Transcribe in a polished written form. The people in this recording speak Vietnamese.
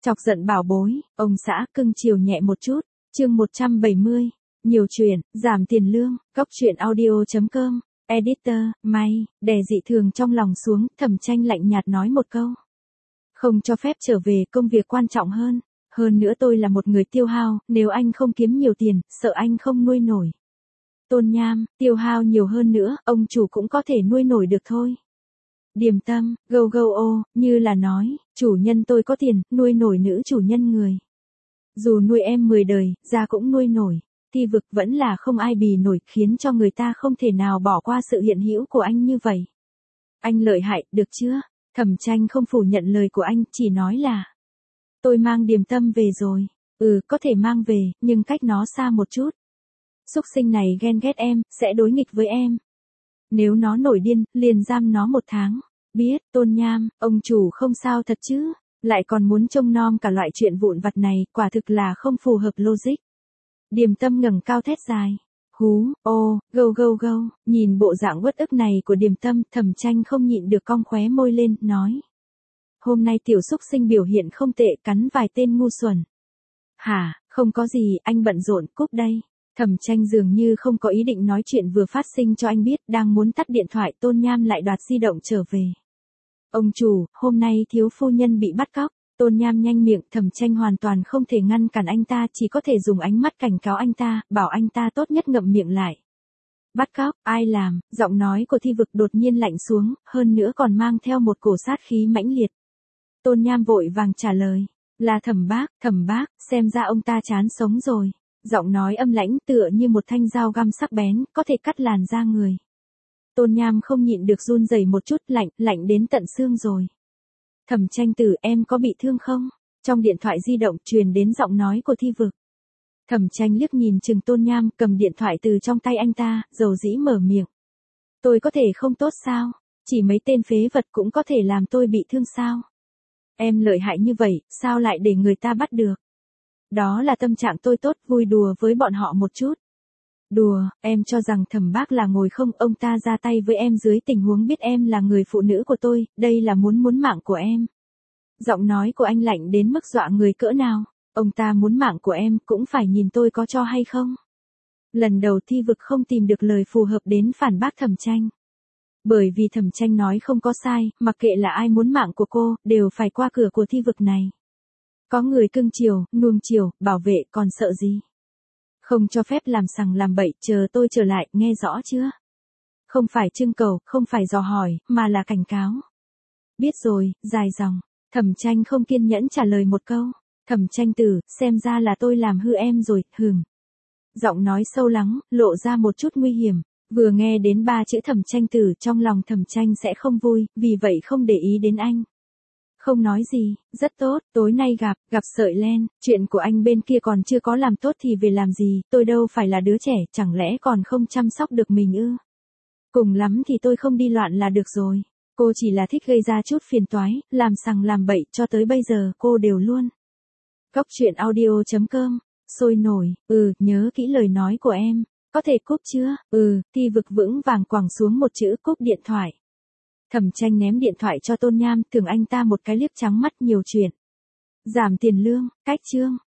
Chọc giận bảo bối, ông xã cưng chiều nhẹ một chút, chương 170, nhiều chuyện, giảm tiền lương, góc chuyện audio.com, editor, may, đè dị thường trong lòng xuống, Thẩm Tranh lạnh nhạt nói một câu. Không cho phép trở về, công việc quan trọng hơn nữa tôi là một người tiêu hao, nếu anh không kiếm nhiều tiền, sợ anh không nuôi nổi. Tôn Nham, tiêu hao nhiều hơn nữa, ông chủ cũng có thể nuôi nổi được thôi. Điềm Tâm, như là nói, chủ nhân tôi có tiền, nuôi nổi nữ chủ nhân người. Dù nuôi em 10 đời, ra cũng nuôi nổi. Thi vực vẫn là không ai bì nổi, khiến cho người ta không thể nào bỏ qua sự hiện hữu của anh như vậy. Anh lợi hại, được chưa? Thẩm Tranh không phủ nhận lời của anh, chỉ nói là tôi mang Điềm Tâm về rồi. Có thể mang về, nhưng cách nó xa một chút. Súc sinh này ghen ghét em, sẽ đối nghịch với em. Nếu nó nổi điên, liền giam nó 1 tháng. Biết, Tôn Nham, ông chủ không sao thật chứ, lại còn muốn trông nom cả loại chuyện vụn vặt này, quả thực là không phù hợp logic. Điềm Tâm ngẩng cao thét dài. Hú, nhìn bộ dạng uất ức này của Điềm Tâm, Thẩm Tranh không nhịn được cong khóe môi lên, nói. Hôm nay tiểu súc sinh biểu hiện không tệ, cắn vài tên ngu xuẩn. Hả, không có gì, anh bận rộn, cúp đây. Thẩm Tranh dường như không có ý định nói chuyện vừa phát sinh cho anh biết, đang muốn tắt điện thoại, Tôn Nham lại đoạt di động trở về. Ông chủ, hôm nay thiếu phu nhân bị bắt cóc. Tôn Nham nhanh miệng, Thẩm Tranh hoàn toàn không thể ngăn cản anh ta, chỉ có thể dùng ánh mắt cảnh cáo anh ta, bảo anh ta tốt nhất ngậm miệng lại. Bắt cóc, ai làm? Giọng nói của Thi Vực đột nhiên lạnh xuống, hơn nữa còn mang theo một cổ sát khí mãnh liệt. Tôn Nham vội vàng trả lời, là Thẩm bác, xem ra ông ta chán sống rồi. Giọng nói âm lãnh tựa như một thanh dao găm sắc bén, có thể cắt làn da người. Tôn Nham không nhịn được run rẩy một chút, lạnh đến tận xương rồi. Thẩm Tranh tử, em có bị thương không? Trong điện thoại di động truyền đến giọng nói của Thi Vực. Thẩm Tranh liếc nhìn chừng Tôn Nham, cầm điện thoại từ trong tay anh ta, dầu dĩ mở miệng. Tôi có thể không tốt sao? Chỉ mấy tên phế vật cũng có thể làm tôi bị thương sao? Em lợi hại như vậy, sao lại để người ta bắt được? Đó là tâm trạng tôi tốt, vui đùa với bọn họ một chút. Đùa, em cho rằng Thẩm bác là ngồi không, ông ta ra tay với em dưới tình huống biết em là người phụ nữ của tôi, đây là muốn mạng của em. Giọng nói của anh lạnh đến mức dọa người cỡ nào, ông ta muốn mạng của em cũng phải nhìn tôi có cho hay không. Lần đầu Thi Vực không tìm được lời phù hợp đến phản bác Thẩm Tranh. Bởi vì Thẩm Tranh nói không có sai, mặc kệ là ai muốn mạng của cô, đều phải qua cửa của Thi Vực này. Có người cưng chiều, nuông chiều, bảo vệ, còn sợ gì? Không cho phép làm sằng làm bậy, chờ tôi trở lại, nghe rõ chưa? Không phải trưng cầu, không phải dò hỏi, mà là cảnh cáo. Biết rồi, dài dòng. Thẩm Tranh không kiên nhẫn trả lời một câu. Thẩm Tranh tử, xem ra là tôi làm hư em rồi, Giọng nói sâu lắng, lộ ra một chút nguy hiểm. Vừa nghe đến 3 chữ Thẩm Tranh tử, trong lòng Thẩm Tranh sẽ không vui, vì vậy không để ý đến anh. Không nói gì, rất tốt, tối nay gặp sợi len, chuyện của anh bên kia còn chưa có làm tốt thì về làm gì, tôi đâu phải là đứa trẻ, chẳng lẽ còn không chăm sóc được mình ư? Cùng lắm thì tôi không đi loạn là được rồi, cô chỉ là thích gây ra chút phiền toái, làm sằng làm bậy, cho tới bây giờ cô đều luôn. Góc chuyện audio.com, sôi nổi, nhớ kỹ lời nói của em, có thể cúp chưa? Thi Vực vững vàng quẳng xuống một chữ cúp điện thoại. Thẩm Tranh ném điện thoại cho Tôn Nham, thưởng anh ta một cái liếc trắng mắt, nhiều chuyện. Giảm tiền lương, cách chương.